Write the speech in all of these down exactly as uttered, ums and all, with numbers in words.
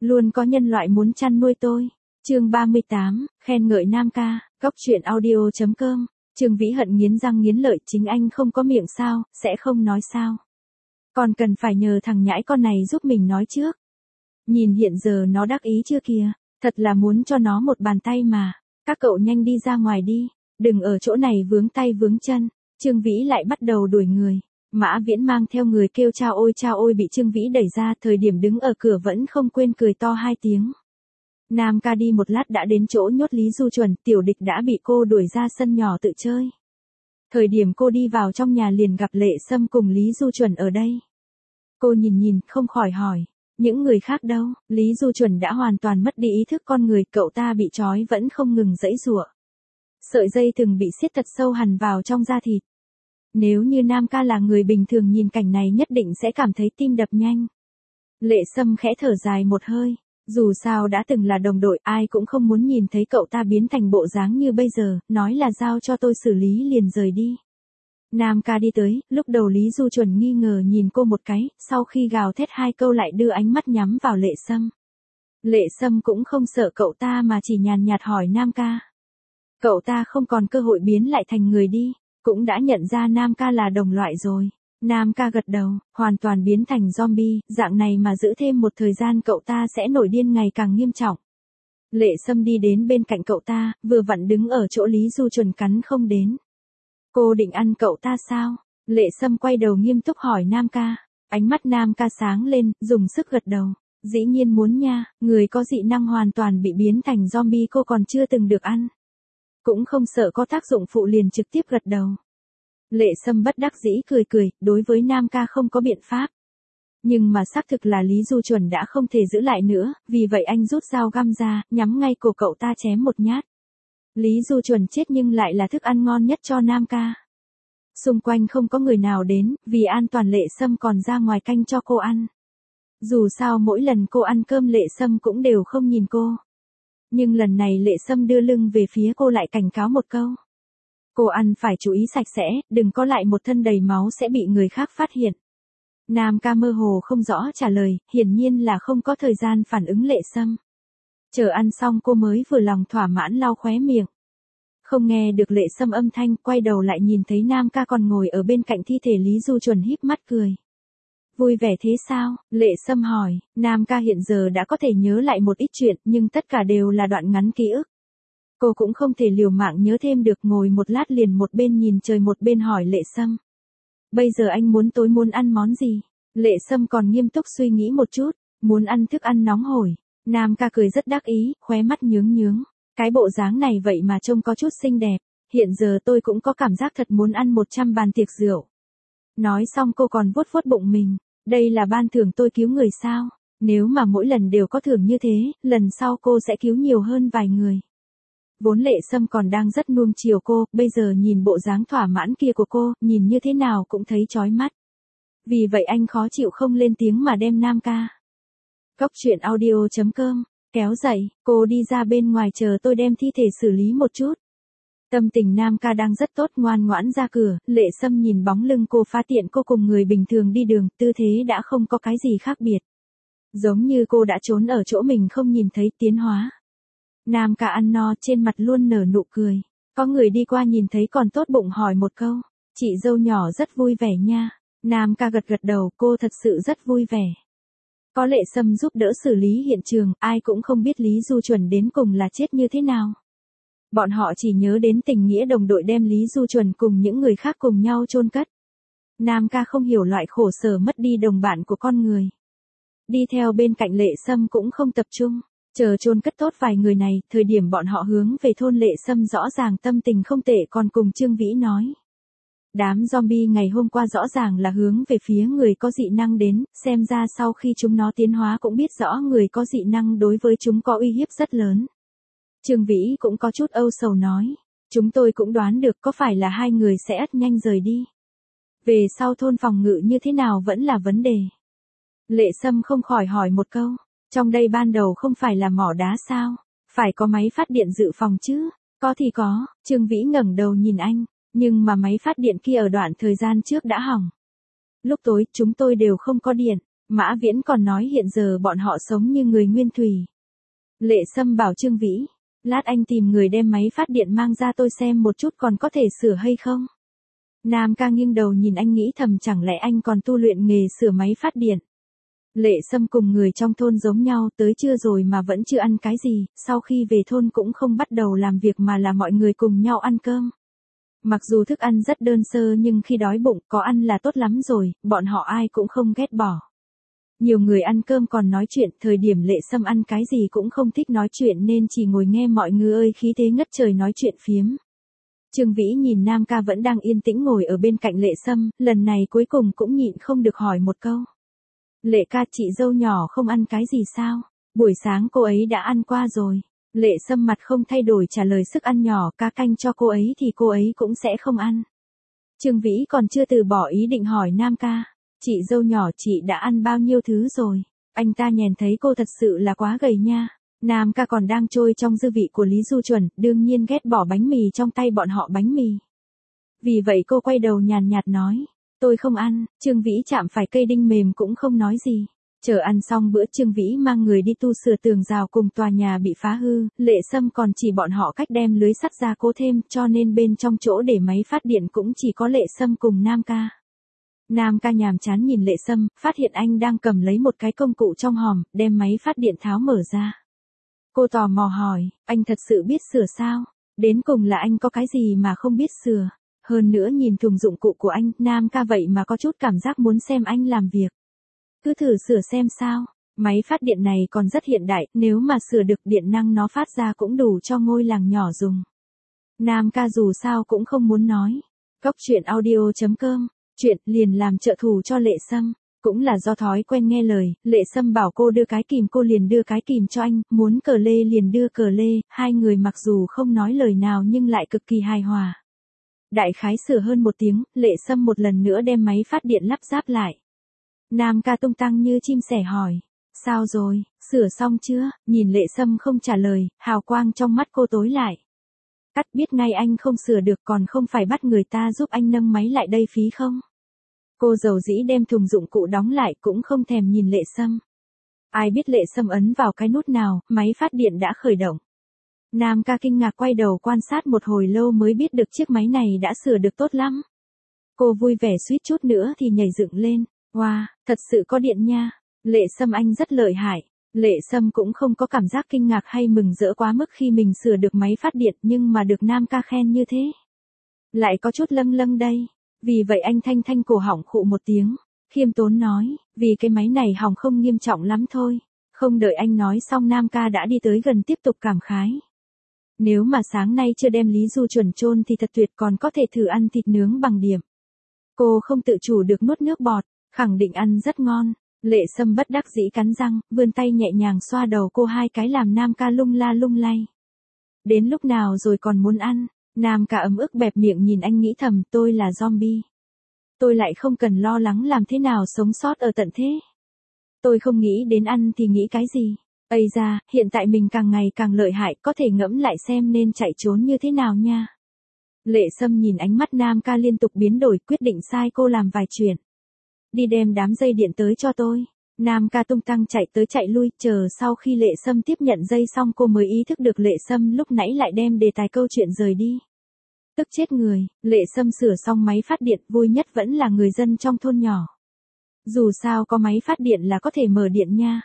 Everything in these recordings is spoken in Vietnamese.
Luôn có nhân loại muốn chăn nuôi tôi. Chương ba mươi tám, khen ngợi Nam ca, góc truyện audio chấm com. Trương Vĩ hận nghiến răng nghiến lợi, chính anh không có miệng sao, sẽ không nói sao. Còn cần phải nhờ thằng nhãi con này giúp mình nói trước. Nhìn hiện giờ nó đắc ý chưa kìa, thật là muốn cho nó một bàn tay mà. Các cậu nhanh đi ra ngoài đi, đừng ở chỗ này vướng tay vướng chân. Trương Vĩ lại bắt đầu đuổi người. Mã Viễn mang theo người kêu chao ôi chao ôi bị Trương Vĩ đẩy ra, thời điểm đứng ở cửa vẫn không quên cười to hai tiếng. Nam ca đi một lát đã đến chỗ nhốt Lý Du Chuẩn, Tiểu Địch đã bị cô đuổi ra sân nhỏ tự chơi. Thời điểm cô đi vào trong nhà liền gặp Lệ Sâm cùng Lý Du Chuẩn ở đây. Cô nhìn nhìn, không khỏi hỏi, những người khác đâu? Lý Du Chuẩn đã hoàn toàn mất đi ý thức con người, cậu ta bị trói vẫn không ngừng giãy giụa. Sợi dây thừng bị siết thật sâu hằn vào trong da thịt. Nếu như Nam ca là người bình thường nhìn cảnh này nhất định sẽ cảm thấy tim đập nhanh. Lệ Sâm khẽ thở dài một hơi. Dù sao đã từng là đồng đội, ai cũng không muốn nhìn thấy cậu ta biến thành bộ dáng như bây giờ, nói là giao cho tôi xử lý liền rời đi. Nam ca đi tới, lúc đầu Lý Du Chuẩn nghi ngờ nhìn cô một cái, sau khi gào thét hai câu lại đưa ánh mắt nhắm vào Lệ Sâm. Lệ Sâm cũng không sợ cậu ta mà chỉ nhàn nhạt hỏi Nam ca. Cậu ta không còn cơ hội biến lại thành người đi, cũng đã nhận ra Nam ca là đồng loại rồi. Nam ca gật đầu, hoàn toàn biến thành zombie, dạng này mà giữ thêm một thời gian cậu ta sẽ nổi điên ngày càng nghiêm trọng. Lệ Sâm đi đến bên cạnh cậu ta, vừa vặn đứng ở chỗ Lý Du Chuẩn cắn không đến. Cô định ăn cậu ta sao? Lệ Sâm quay đầu nghiêm túc hỏi Nam ca. Ánh mắt Nam ca sáng lên, dùng sức gật đầu. Dĩ nhiên muốn nha, người có dị năng hoàn toàn bị biến thành zombie cô còn chưa từng được ăn. Cũng không sợ có tác dụng phụ liền trực tiếp gật đầu. Lệ Sâm bất đắc dĩ cười cười, đối với Nam ca không có biện pháp. Nhưng mà xác thực là Lý Du Chuẩn đã không thể giữ lại nữa, vì vậy anh rút dao găm ra, nhắm ngay cổ cậu ta chém một nhát. Lý Du Chuẩn chết nhưng lại là thức ăn ngon nhất cho Nam ca. Xung quanh không có người nào đến, vì an toàn Lệ Sâm còn ra ngoài canh cho cô ăn. Dù sao mỗi lần cô ăn cơm Lệ Sâm cũng đều không nhìn cô. Nhưng lần này Lệ Sâm đưa lưng về phía cô lại cảnh cáo một câu. Cô ăn phải chú ý sạch sẽ, đừng có lại một thân đầy máu sẽ bị người khác phát hiện. Nam ca mơ hồ không rõ trả lời, hiển nhiên là không có thời gian phản ứng Lệ Sâm. Chờ ăn xong cô mới vừa lòng thỏa mãn lau khóe miệng. Không nghe được Lệ Sâm âm thanh, quay đầu lại nhìn thấy Nam ca còn ngồi ở bên cạnh thi thể Lý Du Chuẩn híp mắt cười. Vui vẻ thế sao? Lệ Sâm hỏi. Nam ca hiện giờ đã có thể nhớ lại một ít chuyện, nhưng tất cả đều là đoạn ngắn ký ức. Cô cũng không thể liều mạng nhớ thêm được, ngồi một lát liền một bên nhìn trời một bên hỏi Lệ Sâm. Bây giờ anh muốn tối muốn ăn món gì? Lệ Sâm còn nghiêm túc suy nghĩ một chút, muốn ăn thức ăn nóng hổi. Nam ca cười rất đắc ý, khóe mắt nhướng nhướng. Cái bộ dáng này vậy mà trông có chút xinh đẹp, hiện giờ tôi cũng có cảm giác thật muốn ăn một trăm bàn tiệc rượu. Nói xong cô còn vuốt vuốt bụng mình, đây là ban thưởng tôi cứu người sao? Nếu mà mỗi lần đều có thưởng như thế, lần sau cô sẽ cứu nhiều hơn vài người. Vốn Lệ Sâm còn đang rất nuông chiều cô, bây giờ nhìn bộ dáng thỏa mãn kia của cô, nhìn như thế nào cũng thấy chói mắt. Vì vậy anh khó chịu không lên tiếng mà đem Nam ca. Góc truyện audio chấm com, kéo dậy, cô đi ra bên ngoài chờ tôi đem thi thể xử lý một chút. Tâm tình Nam ca đang rất tốt, ngoan ngoãn ra cửa, Lệ Sâm nhìn bóng lưng cô phá tiện cô cùng người bình thường đi đường, tư thế đã không có cái gì khác biệt. Giống như cô đã trốn ở chỗ mình không nhìn thấy tiến hóa. Nam ca ăn no trên mặt luôn nở nụ cười. Có người đi qua nhìn thấy còn tốt bụng hỏi một câu. Chị dâu nhỏ rất vui vẻ nha. Nam ca gật gật đầu, cô thật sự rất vui vẻ. Có Lệ Sâm giúp đỡ xử lý hiện trường, ai cũng không biết Lý Du Chuẩn đến cùng là chết như thế nào. Bọn họ chỉ nhớ đến tình nghĩa đồng đội đem Lý Du Chuẩn cùng những người khác cùng nhau chôn cất. Nam ca không hiểu loại khổ sở mất đi đồng bạn của con người. Đi theo bên cạnh Lệ Sâm cũng không tập trung. Chờ chôn cất tốt vài người này, thời điểm bọn họ hướng về thôn Lệ Sâm rõ ràng tâm tình không tệ còn cùng Trương Vĩ nói. Đám zombie ngày hôm qua rõ ràng là hướng về phía người có dị năng đến, xem ra sau khi chúng nó tiến hóa cũng biết rõ người có dị năng đối với chúng có uy hiếp rất lớn. Trương Vĩ cũng có chút âu sầu nói, chúng tôi cũng đoán được có phải là hai người sẽ ắt nhanh rời đi. Về sau thôn phòng ngự như thế nào vẫn là vấn đề. Lệ Sâm không khỏi hỏi một câu. Trong đây ban đầu không phải là mỏ đá sao? Phải có máy phát điện dự phòng chứ? Có thì có, Trương Vĩ ngẩng đầu nhìn anh, nhưng mà máy phát điện kia ở đoạn thời gian trước đã hỏng. Lúc tối chúng tôi đều không có điện, Mã Viễn còn nói hiện giờ bọn họ sống như người nguyên thủy. Lệ Sâm bảo Trương Vĩ, lát anh tìm người đem máy phát điện mang ra tôi xem một chút còn có thể sửa hay không. Nam ca nghiêng đầu nhìn anh nghĩ thầm chẳng lẽ anh còn tu luyện nghề sửa máy phát điện. Lệ Sâm cùng người trong thôn giống nhau, tới trưa rồi mà vẫn chưa ăn cái gì, sau khi về thôn cũng không bắt đầu làm việc mà là mọi người cùng nhau ăn cơm. Mặc dù thức ăn rất đơn sơ nhưng khi đói bụng có ăn là tốt lắm rồi, bọn họ ai cũng không ghét bỏ. Nhiều người ăn cơm còn nói chuyện, thời điểm Lệ Sâm ăn cái gì cũng không thích nói chuyện nên chỉ ngồi nghe mọi người ơi khí thế ngất trời nói chuyện phiếm. Trương Vĩ nhìn Nam ca vẫn đang yên tĩnh ngồi ở bên cạnh Lệ Sâm, lần này cuối cùng cũng nhịn không được hỏi một câu. Lệ ca, chị dâu nhỏ không ăn cái gì sao? Buổi sáng cô ấy đã ăn qua rồi. Lệ Sâm mặt không thay đổi trả lời sức ăn nhỏ cá canh cho cô ấy thì cô ấy cũng sẽ không ăn. Trương Vĩ còn chưa từ bỏ ý định hỏi Nam ca. Chị dâu nhỏ chị đã ăn bao nhiêu thứ rồi? Anh ta nhèn thấy cô thật sự là quá gầy nha. Nam ca còn đang trôi trong dư vị của Lý Du Chuẩn, đương nhiên ghét bỏ bánh mì trong tay bọn họ bánh mì. Vì vậy cô quay đầu nhàn nhạt nói. Tôi không ăn. Trương Vĩ chạm phải cây đinh mềm cũng không nói gì. Chờ ăn xong bữa Trương Vĩ mang người đi tu sửa tường rào cùng tòa nhà bị phá hư, Lệ Sâm còn chỉ bọn họ cách đem lưới sắt ra cố thêm cho nên bên trong chỗ để máy phát điện cũng chỉ có Lệ Sâm cùng Nam ca. Nam ca nhàm chán nhìn Lệ Sâm, phát hiện anh đang cầm lấy một cái công cụ trong hòm, đem máy phát điện tháo mở ra. Cô tò mò hỏi, anh thật sự biết sửa sao? Đến cùng là anh có cái gì mà không biết sửa? Hơn nữa nhìn thùng dụng cụ của anh, Nam ca vậy mà có chút cảm giác muốn xem anh làm việc. Cứ thử sửa xem sao. Máy phát điện này còn rất hiện đại, nếu mà sửa được điện năng nó phát ra cũng đủ cho ngôi làng nhỏ dùng. Nam ca dù sao cũng không muốn nói. Cóc truyện audio chấm com, chuyện liền làm trợ thủ cho Lệ Sâm. Cũng là do thói quen nghe lời, Lệ Sâm bảo cô đưa cái kìm cô liền đưa cái kìm cho anh, muốn cờ lê liền đưa cờ lê, hai người mặc dù không nói lời nào nhưng lại cực kỳ hài hòa. Đại khái sửa hơn một tiếng, Lệ Sâm một lần nữa đem máy phát điện lắp ráp lại. Nam ca tung tăng như chim sẻ hỏi, sao rồi, sửa xong chưa? Nhìn Lệ Sâm không trả lời, hào quang trong mắt cô tối lại. Cắt biết ngay anh không sửa được còn không phải bắt người ta giúp anh nâng máy lại đây phí không? Cô dầu dĩ đem thùng dụng cụ đóng lại cũng không thèm nhìn Lệ Sâm. Ai biết Lệ Sâm ấn vào cái nút nào, máy phát điện đã khởi động. Nam ca kinh ngạc quay đầu quan sát một hồi lâu mới biết được chiếc máy này đã sửa được tốt lắm. Cô vui vẻ suýt chút nữa thì nhảy dựng lên. Wow, thật sự có điện nha. Lệ Sâm anh rất lợi hại. Lệ Sâm cũng không có cảm giác kinh ngạc hay mừng rỡ quá mức khi mình sửa được máy phát điện nhưng mà được Nam ca khen như thế. Lại có chút lâng lâng đây. Vì vậy anh thanh thanh cổ họng khụ một tiếng. Khiêm tốn nói, vì cái máy này hỏng không nghiêm trọng lắm thôi. Không đợi anh nói xong Nam ca đã đi tới gần tiếp tục cảm khái. Nếu mà sáng nay chưa đem Lý Du Chuẩn chôn thì thật tuyệt còn có thể thử ăn thịt nướng bằng điểm. Cô không tự chủ được nuốt nước bọt, khẳng định ăn rất ngon. Lệ Sâm bất đắc dĩ cắn răng, vươn tay nhẹ nhàng xoa đầu cô hai cái làm Nam ca lung la lung lay. Đến lúc nào rồi còn muốn ăn? Nam ca ấm ức bẹp miệng nhìn anh nghĩ thầm tôi là zombie. Tôi lại không cần lo lắng làm thế nào sống sót ở tận thế. Tôi không nghĩ đến ăn thì nghĩ cái gì. Ây da, hiện tại mình càng ngày càng lợi hại, có thể ngẫm lại xem nên chạy trốn như thế nào nha. Lệ Sâm nhìn ánh mắt Nam ca liên tục biến đổi, quyết định sai cô làm vài chuyện. Đi đem đám dây điện tới cho tôi. Nam ca tung tăng chạy tới chạy lui, chờ sau khi Lệ Sâm tiếp nhận dây xong cô mới ý thức được Lệ Sâm lúc nãy lại đem đề tài câu chuyện rời đi. Tức chết người, Lệ Sâm sửa xong máy phát điện, vui nhất vẫn là người dân trong thôn nhỏ. Dù sao có máy phát điện là có thể mở điện nha.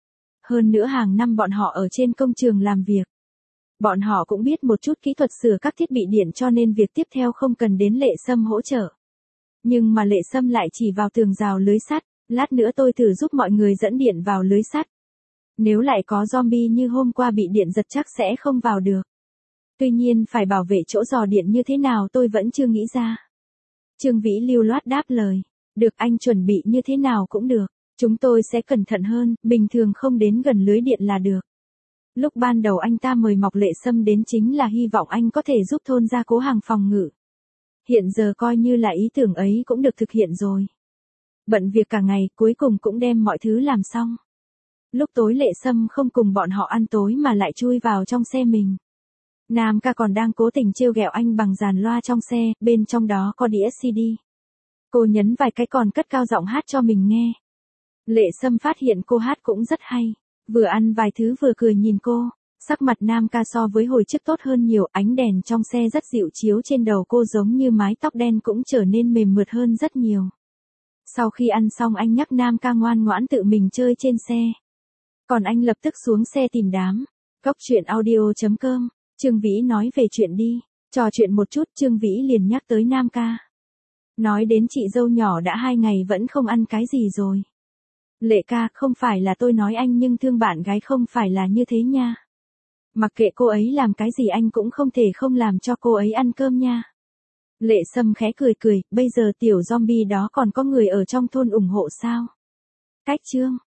Hơn nữa hàng năm bọn họ ở trên công trường làm việc. Bọn họ cũng biết một chút kỹ thuật sửa các thiết bị điện cho nên việc tiếp theo không cần đến Lệ Sâm hỗ trợ. Nhưng mà Lệ Sâm lại chỉ vào tường rào lưới sắt, lát nữa tôi thử giúp mọi người dẫn điện vào lưới sắt. Nếu lại có zombie như hôm qua bị điện giật chắc sẽ không vào được. Tuy nhiên phải bảo vệ chỗ dò điện như thế nào tôi vẫn chưa nghĩ ra. Trương Vĩ lưu loát đáp lời, được anh chuẩn bị như thế nào cũng được. Chúng tôi sẽ cẩn thận hơn, bình thường không đến gần lưới điện là được. Lúc ban đầu anh ta mời Mộc Lệ Sâm đến chính là hy vọng anh có thể giúp thôn gia cố hàng phòng ngự. Hiện giờ coi như là ý tưởng ấy cũng được thực hiện rồi. Bận việc cả ngày cuối cùng cũng đem mọi thứ làm xong. Lúc tối Lệ Sâm không cùng bọn họ ăn tối mà lại chui vào trong xe mình. Nam ca còn đang cố tình trêu ghẹo anh bằng dàn loa trong xe, bên trong đó có đĩa xê đê. Cô nhấn vài cái còn cất cao giọng hát cho mình nghe. Lệ Sâm phát hiện cô hát cũng rất hay. Vừa ăn vài thứ vừa cười nhìn cô. Sắc mặt Nam ca so với hồi trước tốt hơn nhiều, ánh đèn trong xe rất dịu chiếu trên đầu cô giống như mái tóc đen cũng trở nên mềm mượt hơn rất nhiều. Sau khi ăn xong anh nhắc Nam ca ngoan ngoãn tự mình chơi trên xe. Còn anh lập tức xuống xe tìm đám. Cốc truyện audio chấm com, Trương Vĩ nói về chuyện đi. Trò chuyện một chút Trương Vĩ liền nhắc tới Nam ca. Nói đến chị dâu nhỏ đã hai ngày vẫn không ăn cái gì rồi. Lệ ca, không phải là tôi nói anh nhưng thương bạn gái không phải là như thế nha. Mặc kệ cô ấy làm cái gì anh cũng không thể không làm cho cô ấy ăn cơm nha. Lệ Sâm khẽ cười cười, bây giờ tiểu zombie đó còn có người ở trong thôn ủng hộ sao? Cách chương